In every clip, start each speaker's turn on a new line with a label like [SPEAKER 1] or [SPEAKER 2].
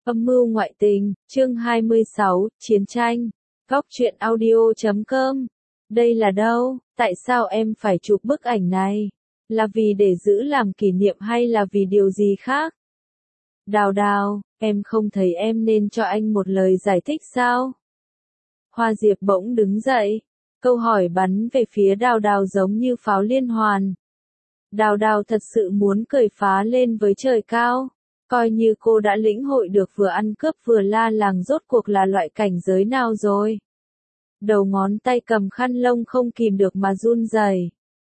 [SPEAKER 1] Âm mưu ngoại tình, chương 26, chiến tranh. Góc truyện audio.com. Đây là đâu? Tại sao em phải chụp bức ảnh này? Là vì để giữ làm kỷ niệm hay là vì điều gì khác? Đào Đào, em không thấy em nên cho anh một lời giải thích sao? Hoa Diệp bỗng đứng dậy. Câu hỏi bắn về phía Đào Đào giống như pháo liên hoàn. Đào Đào thật sự muốn cười phá lên với trời cao. Coi như cô đã lĩnh hội được vừa ăn cướp vừa la làng rốt cuộc là loại cảnh giới nào rồi. Đầu ngón tay cầm khăn lông không kìm được mà run rẩy.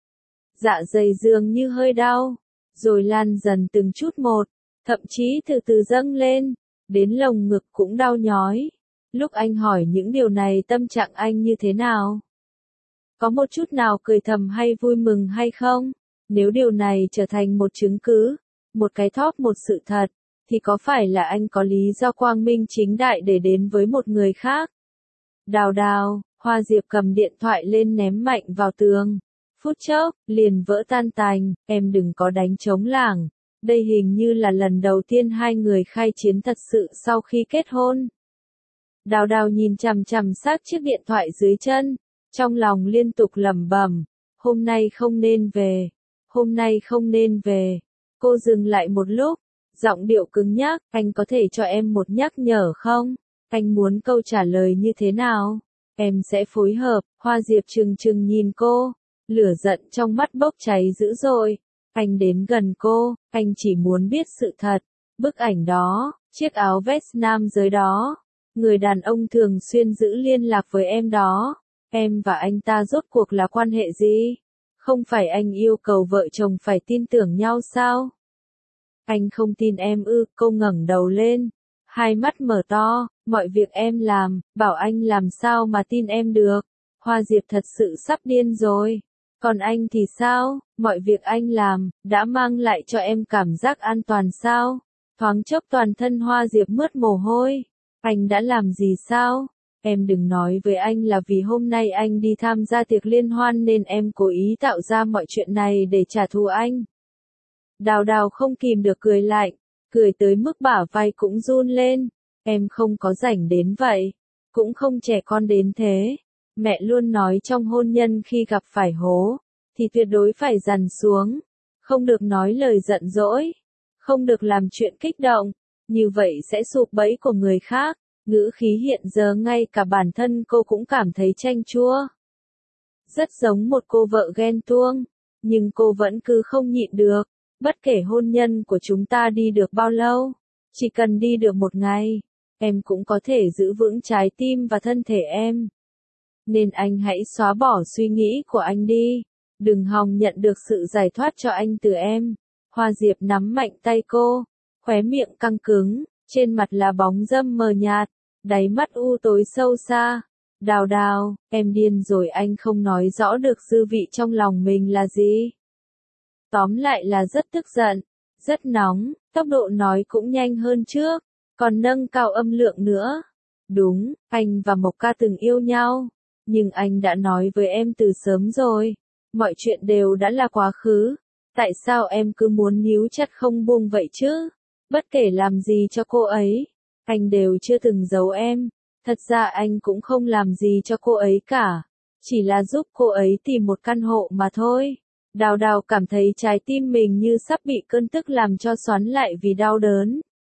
[SPEAKER 1] Dạ dày dường như hơi đau, rồi lan dần từng chút một, thậm chí từ từ dâng lên, đến lồng ngực cũng đau nhói. Lúc anh hỏi những điều này tâm trạng anh như thế nào? Có một chút nào cười thầm hay vui mừng hay không? Nếu điều này trở thành một chứng cứ, một cái thóp một sự thật, thì có phải là anh có lý do quang minh chính đại để đến với một người khác? Đào Đào, Hoa Diệp cầm điện thoại lên ném mạnh vào tường. Phút chốc, liền vỡ tan tành, em đừng có đánh trống lảng. Đây hình như là lần đầu tiên hai người khai chiến thật sự sau khi kết hôn. Đào Đào nhìn chằm chằm sát chiếc điện thoại dưới chân, trong lòng liên tục lẩm bẩm, hôm nay không nên về, hôm nay không nên về. Cô dừng lại một lúc, giọng điệu cứng nhắc, anh có thể cho em một nhắc nhở không? Anh muốn câu trả lời như thế nào? Em sẽ phối hợp. Hoa Diệp trừng trừng nhìn cô, lửa giận trong mắt bốc cháy dữ dội. Anh đến gần cô, anh chỉ muốn biết sự thật. Bức ảnh đó, chiếc áo vest nam giới đó, người đàn ông thường xuyên giữ liên lạc với em đó, em và anh ta rốt cuộc là quan hệ gì? Không phải anh yêu cầu vợ chồng phải tin tưởng nhau sao? Anh không tin em ư? Cô ngẩng đầu lên, hai mắt mở to, mọi việc em làm, bảo anh làm sao mà tin em được? Hoa Diệp thật sự sắp điên rồi. Còn anh thì sao? Mọi việc anh làm, đã mang lại cho em cảm giác an toàn sao? Thoáng chốc toàn thân Hoa Diệp mướt mồ hôi. Anh đã làm gì sao? Em đừng nói với anh là vì hôm nay anh đi tham gia tiệc liên hoan nên em cố ý tạo ra mọi chuyện này để trả thù anh. Đào Đào không kìm được cười lạnh, cười tới mức bả vai cũng run lên. Em không có rảnh đến vậy, cũng không trẻ con đến thế. Mẹ luôn nói trong hôn nhân khi gặp phải hố, thì tuyệt đối phải dằn xuống, không được nói lời giận dỗi, không được làm chuyện kích động, như vậy sẽ sụp bẫy của người khác. Ngữ khí hiện giờ ngay cả bản thân cô cũng cảm thấy chanh chua. Rất giống một cô vợ ghen tuông, nhưng cô vẫn cứ không nhịn được. Bất kể hôn nhân của chúng ta đi được bao lâu, chỉ cần đi được một ngày, em cũng có thể giữ vững trái tim và thân thể em. Nên anh hãy xóa bỏ suy nghĩ của anh đi, đừng hòng nhận được sự giải thoát cho anh từ em. Hoa Diệp nắm mạnh tay cô, khóe miệng căng cứng, trên mặt là bóng râm mờ nhạt, đáy mắt u tối sâu xa. Đào Đào, em điên rồi, anh không nói rõ được dư vị trong lòng mình là gì. Tóm lại là rất tức giận, rất nóng, tốc độ nói cũng nhanh hơn trước, còn nâng cao âm lượng nữa. Đúng, anh và Mộc Ca từng yêu nhau, nhưng anh đã nói với em từ sớm rồi, mọi chuyện đều đã là quá khứ. Tại sao em cứ muốn níu chặt không buông vậy chứ? Bất kể làm gì cho cô ấy, anh đều chưa từng giấu em. Thật ra anh cũng không làm gì cho cô ấy cả, chỉ là giúp cô ấy tìm một căn hộ mà thôi. Đào Đào cảm thấy trái tim mình như sắp bị cơn tức làm cho xoắn lại vì đau đớn.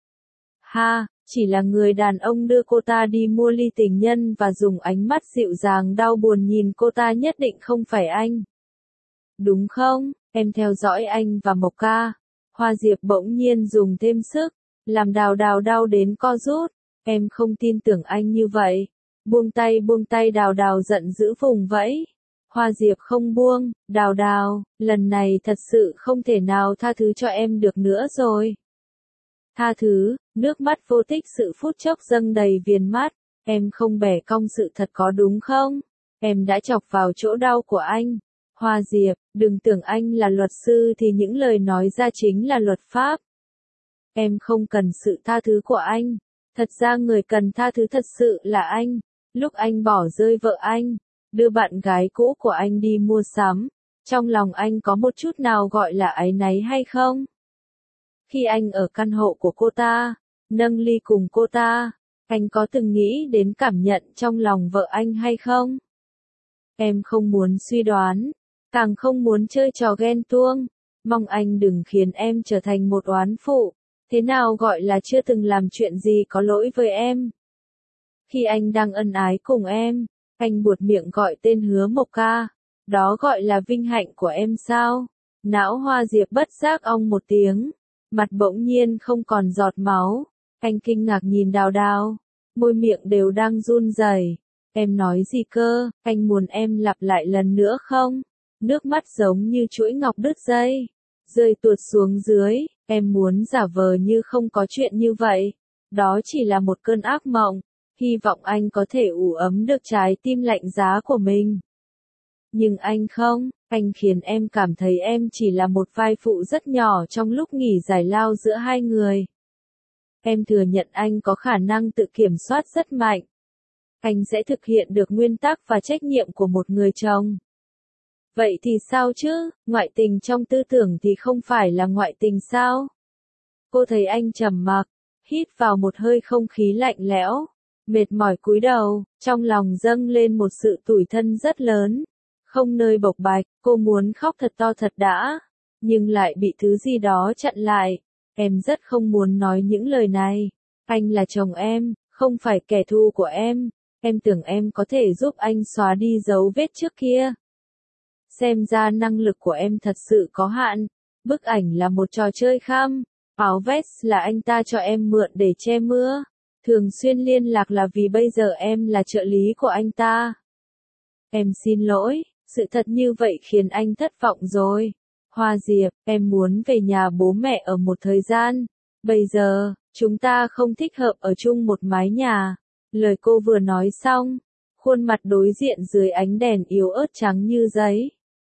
[SPEAKER 1] Ha, chỉ là người đàn ông đưa cô ta đi mua ly tình nhân và dùng ánh mắt dịu dàng đau buồn nhìn cô ta nhất định không phải anh. Đúng không? Em theo dõi anh và Mộc Ca. Hoa Diệp bỗng nhiên dùng thêm sức, làm Đào Đào đau đến co rút. Em không tin tưởng anh như vậy. Buông tay, Đào Đào giận dữ vùng vẫy. Hoa Diệp không buông. Đào Đào, lần này thật sự không thể nào tha thứ cho em được nữa rồi. Tha thứ, nước mắt vô tích sự phút chốc dâng đầy viền mắt. Em không bẻ cong sự thật có đúng không? Em đã chọc vào chỗ đau của anh. Hoa Diệp, đừng tưởng anh là luật sư thì những lời nói ra chính là luật pháp. Em không cần sự tha thứ của anh. Thật ra người cần tha thứ thật sự là anh. Lúc anh bỏ rơi vợ anh, đưa bạn gái cũ của anh đi mua sắm, trong lòng anh có một chút nào gọi là áy náy hay không? Khi anh ở căn hộ của cô ta, nâng ly cùng cô ta. Anh có từng nghĩ đến cảm nhận trong lòng vợ anh hay không? Em không muốn suy đoán, càng không muốn chơi trò ghen tuông, mong anh đừng khiến em trở thành một oán phụ. Thế nào gọi là chưa từng làm chuyện gì có lỗi với em? Khi anh đang ân ái cùng em, anh buột miệng gọi tên Hứa Mộc Ca, đó gọi là vinh hạnh của em sao? Não Hoa Diệp bất giác ong một tiếng, mặt bỗng nhiên không còn giọt máu, anh kinh ngạc nhìn Đào Đào, môi miệng đều đang run rẩy. Em nói gì cơ, anh muốn em lặp lại lần nữa không? Nước mắt giống như chuỗi ngọc đứt dây, rơi tuột xuống dưới, em muốn giả vờ như không có chuyện như vậy. Đó chỉ là một cơn ác mộng, hy vọng anh có thể ủ ấm được trái tim lạnh giá của mình. Nhưng anh không, anh khiến em cảm thấy em chỉ là một vai phụ rất nhỏ trong lúc nghỉ giải lao giữa hai người. Em thừa nhận anh có khả năng tự kiểm soát rất mạnh. Anh sẽ thực hiện được nguyên tắc và trách nhiệm của một người chồng. Vậy thì sao chứ, ngoại tình trong tư tưởng thì không phải là ngoại tình sao? Cô thấy anh trầm mặc, hít vào một hơi không khí lạnh lẽo, mệt mỏi cúi đầu, trong lòng dâng lên một sự tủi thân rất lớn. Không nơi bộc bạch, cô muốn khóc thật to thật đã, nhưng lại bị thứ gì đó chặn lại. Em rất không muốn nói những lời này. Anh là chồng em, không phải kẻ thù của em. Em tưởng em có thể giúp anh xóa đi dấu vết trước kia. Xem ra năng lực của em thật sự có hạn. Bức ảnh là một trò chơi khăm. Áo vest là anh ta cho em mượn để che mưa. Thường xuyên liên lạc là vì bây giờ em là trợ lý của anh ta. Em xin lỗi, sự thật như vậy khiến anh thất vọng rồi. Hoa Diệp, em muốn về nhà bố mẹ ở một thời gian. Bây giờ, chúng ta không thích hợp ở chung một mái nhà. Lời cô vừa nói xong, khuôn mặt đối diện dưới ánh đèn yếu ớt trắng như giấy.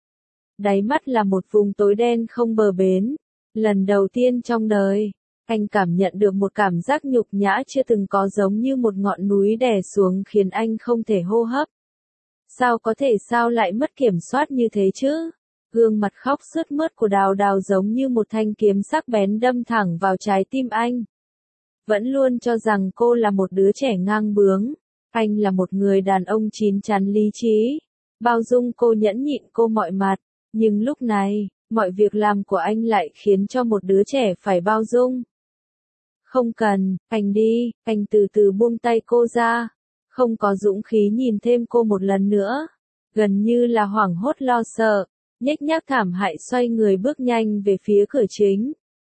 [SPEAKER 1] Đáy mắt là một vùng tối đen không bờ bến. Lần đầu tiên trong đời, anh cảm nhận được một cảm giác nhục nhã chưa từng có, giống như một ngọn núi đè xuống khiến anh không thể hô hấp. Sao có thể, sao lại mất kiểm soát như thế chứ? Gương mặt khóc sướt mướt của Đào Đào giống như một thanh kiếm sắc bén đâm thẳng vào trái tim anh. Vẫn luôn cho rằng cô là một đứa trẻ ngang bướng. Anh là một người đàn ông chín chắn lý trí, bao dung cô, nhẫn nhịn cô mọi mặt. Nhưng lúc này, mọi việc làm của anh lại khiến cho một đứa trẻ phải bao dung. Không cần, anh đi, anh từ từ buông tay cô ra. Không có dũng khí nhìn thêm cô một lần nữa. Gần như là hoảng hốt lo sợ, nhếch nhác thảm hại xoay người bước nhanh về phía cửa chính.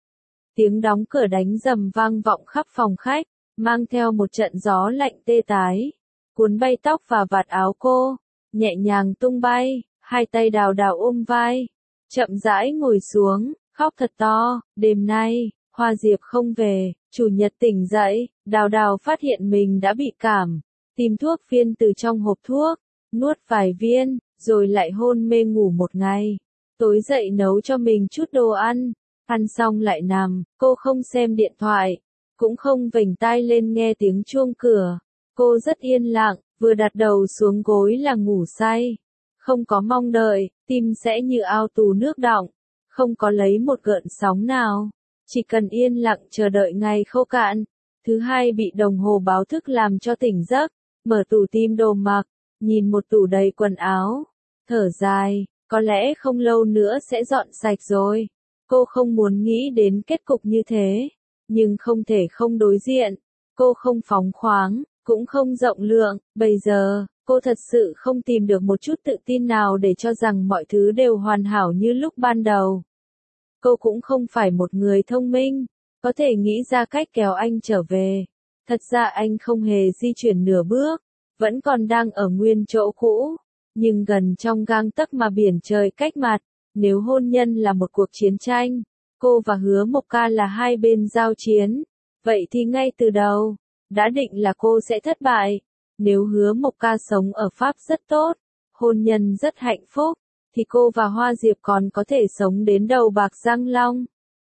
[SPEAKER 1] Tiếng đóng cửa đánh rầm vang vọng khắp phòng khách, mang theo một trận gió lạnh tê tái, cuốn bay tóc và vạt áo cô, nhẹ nhàng tung bay, hai tay Đào Đào ôm vai, chậm rãi ngồi xuống, khóc thật to. Đêm nay, Hoa Diệp không về, chủ nhật tỉnh dậy, Đào Đào phát hiện mình đã bị cảm, tìm thuốc viên từ trong hộp thuốc, nuốt vài viên, rồi lại hôn mê ngủ một ngày. Tối dậy nấu cho mình chút đồ ăn, ăn xong lại nằm, cô không xem điện thoại, cũng không vểnh tai lên nghe tiếng chuông cửa. Cô rất yên lặng, vừa đặt đầu xuống gối là ngủ say. Không có mong đợi, tim sẽ như ao tù nước đọng, không có lấy một gợn sóng nào. Chỉ cần yên lặng chờ đợi ngày khô cạn. Thứ hai bị đồng hồ báo thức làm cho tỉnh giấc, mở tủ tim đồ mặc, nhìn một tủ đầy quần áo, thở dài, có lẽ không lâu nữa sẽ dọn sạch rồi. Cô không muốn nghĩ đến kết cục như thế, nhưng không thể không đối diện. Cô không phóng khoáng, cũng không rộng lượng, bây giờ, cô thật sự không tìm được một chút tự tin nào để cho rằng mọi thứ đều hoàn hảo như lúc ban đầu. Cô cũng không phải một người thông minh, có thể nghĩ ra cách kéo anh trở về. Thật ra anh không hề di chuyển nửa bước, vẫn còn đang ở nguyên chỗ cũ, nhưng gần trong gang tấc mà biển trời cách mặt. Nếu hôn nhân là một cuộc chiến tranh, cô và Hứa Mộc Ca là hai bên giao chiến, vậy thì ngay từ đầu, đã định là cô sẽ thất bại. Nếu Hứa Mộc Ca sống ở Pháp rất tốt, hôn nhân rất hạnh phúc, thì cô và Hoa Diệp còn có thể sống đến đầu bạc răng long.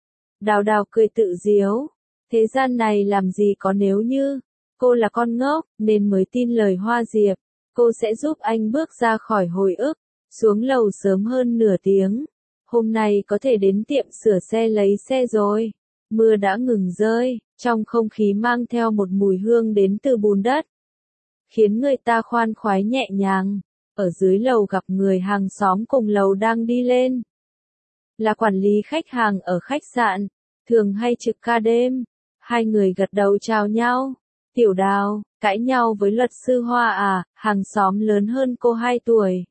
[SPEAKER 1] Đào Đào cười tự giễu, thế gian này làm gì có nếu như, cô là con ngốc, nên mới tin lời Hoa Diệp, cô sẽ giúp anh bước ra khỏi hồi ức, xuống lầu sớm hơn nửa tiếng. Hôm nay có thể đến tiệm sửa xe lấy xe rồi. Mưa đã ngừng rơi, trong không khí mang theo một mùi hương đến từ bùn đất, khiến người ta khoan khoái nhẹ nhàng. Ở dưới lầu gặp người hàng xóm cùng lầu đang đi lên. Là quản lý khách hàng ở khách sạn, thường hay trực ca đêm. Hai người gật đầu chào nhau. Tiểu Đào, cãi nhau với luật sư Hoa à, hàng xóm lớn hơn cô 2 tuổi.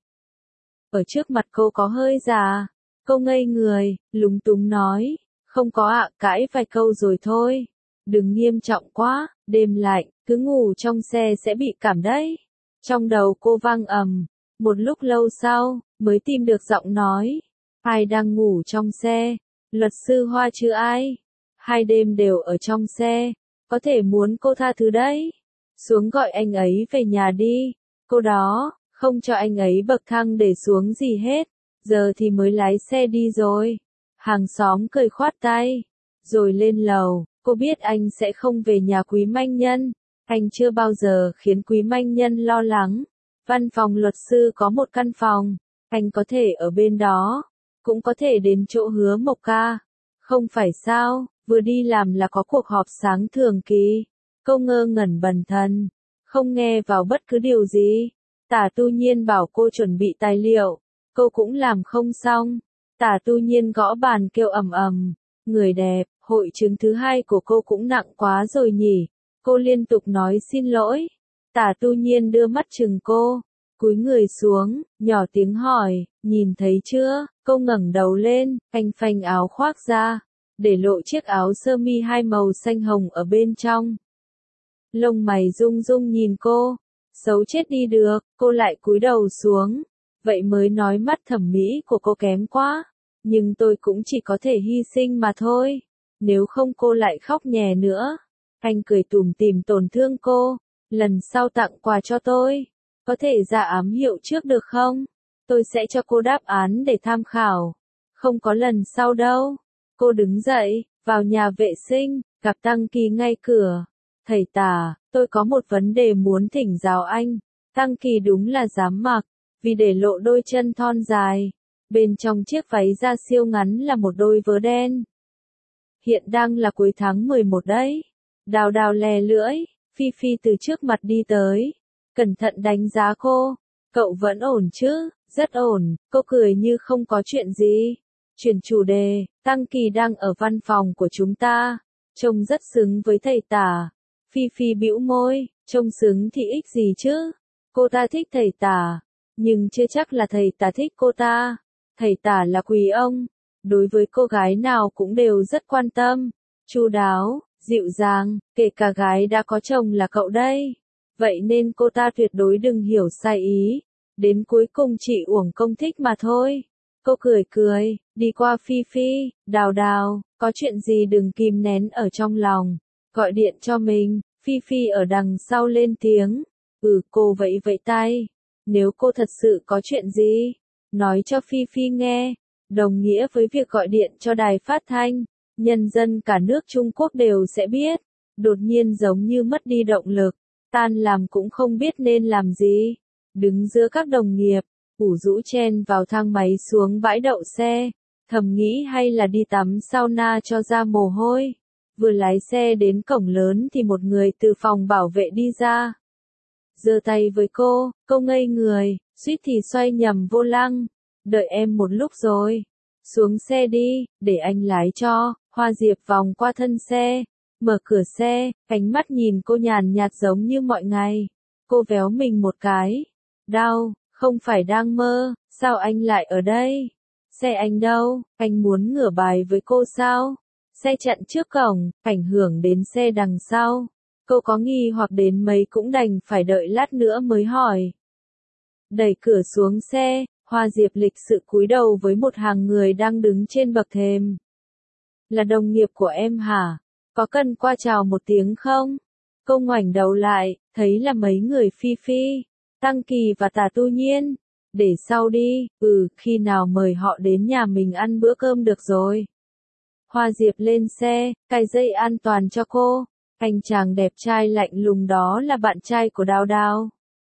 [SPEAKER 1] Ở trước mặt cô có hơi già. Cô ngây người, lúng túng nói, không có ạ, cãi vài câu rồi thôi. Đừng nghiêm trọng quá, đêm lạnh, cứ ngủ trong xe sẽ bị cảm đấy. Trong đầu cô vang ầm, một lúc lâu sau, mới tìm được giọng nói. Ai đang ngủ trong xe? Luật sư Hoa chứ ai? 2 đêm đều ở trong xe, có thể muốn cô tha thứ đấy. Xuống gọi anh ấy về nhà đi. Cô đó, không cho anh ấy bậc thang để xuống gì hết, giờ thì mới lái xe đi rồi. Hàng xóm cười khoát tay, rồi lên lầu. Cô biết anh sẽ không về nhà Quý Manh Nhân. Anh chưa bao giờ khiến Quý Manh Nhân lo lắng. Văn phòng luật sư có một căn phòng, anh có thể ở bên đó, cũng có thể đến chỗ Hứa Mộc Ca. Không phải sao, vừa đi làm là có cuộc họp sáng thường kỳ. Cô ngơ ngẩn bần thần, không nghe vào bất cứ điều gì. Tả Tu Nhiên bảo cô chuẩn bị tài liệu, cô cũng làm không xong. Tả Tu Nhiên gõ bàn kêu ầm ầm, người đẹp, hội chứng thứ 2 của cô cũng nặng quá rồi nhỉ. Cô liên tục nói xin lỗi. Tả Tu Nhiên đưa mắt chừng cô, cúi người xuống, nhỏ tiếng hỏi, nhìn thấy chưa? Cô ngẩng đầu lên, anh phanh áo khoác ra, để lộ chiếc áo sơ mi 2 màu xanh hồng ở bên trong. Lông mày rung rung nhìn cô, xấu chết đi được, cô lại cúi đầu xuống. Vậy mới nói mắt thẩm mỹ của cô kém quá, nhưng tôi cũng chỉ có thể hy sinh mà thôi. Nếu không cô lại khóc nhè nữa. Anh cười tủm tỉm tổn thương cô, lần sau tặng quà cho tôi, có thể ra ám hiệu trước được không? Tôi sẽ cho cô đáp án để tham khảo. Không có lần sau đâu. Cô đứng dậy, vào nhà vệ sinh, gặp Tăng Kỳ ngay cửa. Thầy Tả, tôi có một vấn đề muốn thỉnh giáo anh. Tăng Kỳ đúng là dám mặc, vì để lộ đôi chân thon dài. Bên trong chiếc váy da siêu ngắn là một đôi vớ đen. Hiện đang là cuối tháng 11 đấy. Đào Đào lè lưỡi, Phi Phi từ trước mặt đi tới. Cẩn thận đánh giá cô. Cậu vẫn ổn chứ? Rất ổn, cô cười như không có chuyện gì. Chuyển chủ đề, Tăng Kỳ đang ở văn phòng của chúng ta. Trông rất xứng với thầy Tả. Phi Phi bĩu môi, trông xứng thì ích gì chứ? Cô ta thích thầy Tả, nhưng chưa chắc là thầy Tả thích cô ta. Thầy Tả là quý ông, đối với cô gái nào cũng đều rất quan tâm, chu đáo, dịu dàng, kể cả gái đã có chồng là cậu đây. Vậy nên cô ta tuyệt đối đừng hiểu sai ý. Đến cuối cùng chỉ uổng công thích mà thôi. Cô cười cười, đi qua Phi Phi, Đào Đào, có chuyện gì đừng kìm nén ở trong lòng. Gọi điện cho mình. Phi Phi ở đằng sau lên tiếng. Cô vẫy vẫy tay. Nếu cô thật sự có chuyện gì, nói cho Phi Phi nghe. Đồng nghĩa với việc gọi điện cho đài phát thanh. Nhân dân cả nước Trung Quốc đều sẽ biết. Đột nhiên giống như mất đi động lực. Tan làm cũng không biết nên làm gì. Đứng giữa các đồng nghiệp, ủ rũ chen vào thang máy xuống bãi đậu xe. Thầm nghĩ hay là đi tắm sauna cho ra mồ hôi. Vừa lái xe đến cổng lớn thì một người từ phòng bảo vệ đi ra. Giơ tay với cô ngây người, suýt thì xoay nhầm vô lăng. Đợi em một lúc rồi. Xuống xe đi, để anh lái cho. Hoa Diệp vòng qua thân xe, mở cửa xe, ánh mắt nhìn cô nhàn nhạt giống như mọi ngày. Cô véo mình một cái. Đau, không phải đang mơ, sao anh lại ở đây? Xe anh đâu, anh muốn ngửa bài với cô sao? Xe chặn trước cổng, ảnh hưởng đến xe đằng sau. Cô có nghi hoặc đến mấy cũng đành phải đợi lát nữa mới hỏi. Đẩy cửa xuống xe, Hoa Diệp lịch sự cúi đầu với một hàng người đang đứng trên bậc thềm. Là đồng nghiệp của em hả? Có cần qua chào một tiếng không? Cô ngoảnh đầu lại, thấy là mấy người Phi Phi, Tăng Kỳ và Tả Tu Nhiên. Để sau đi, khi nào mời họ đến nhà mình ăn bữa cơm được rồi. Hoa Diệp lên xe, cài dây an toàn cho cô. Anh chàng đẹp trai lạnh lùng đó là bạn trai của Đào Đào.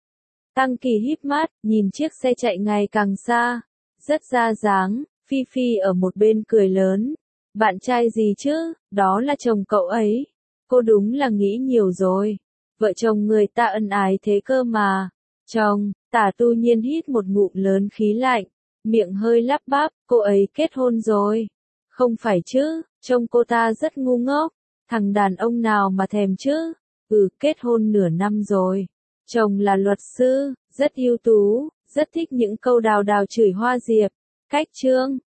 [SPEAKER 1] Tăng Kỳ híp mắt, nhìn chiếc xe chạy ngày càng xa. Rất ra dáng, Phi Phi ở một bên cười lớn. Bạn trai gì chứ, đó là chồng cậu ấy. Cô đúng là nghĩ nhiều rồi. Vợ chồng người ta ân ái thế cơ mà. Chồng, Tả Tu Nhiên hít một ngụm lớn khí lạnh, miệng hơi lắp bắp, cô ấy kết hôn rồi. Không phải chứ, trông cô ta rất ngu ngốc, thằng đàn ông nào mà thèm chứ. Kết hôn nửa năm rồi. Chồng là luật sư, rất ưu tú, rất thích những câu đào đào chửi Hoa Diệp. Cách chương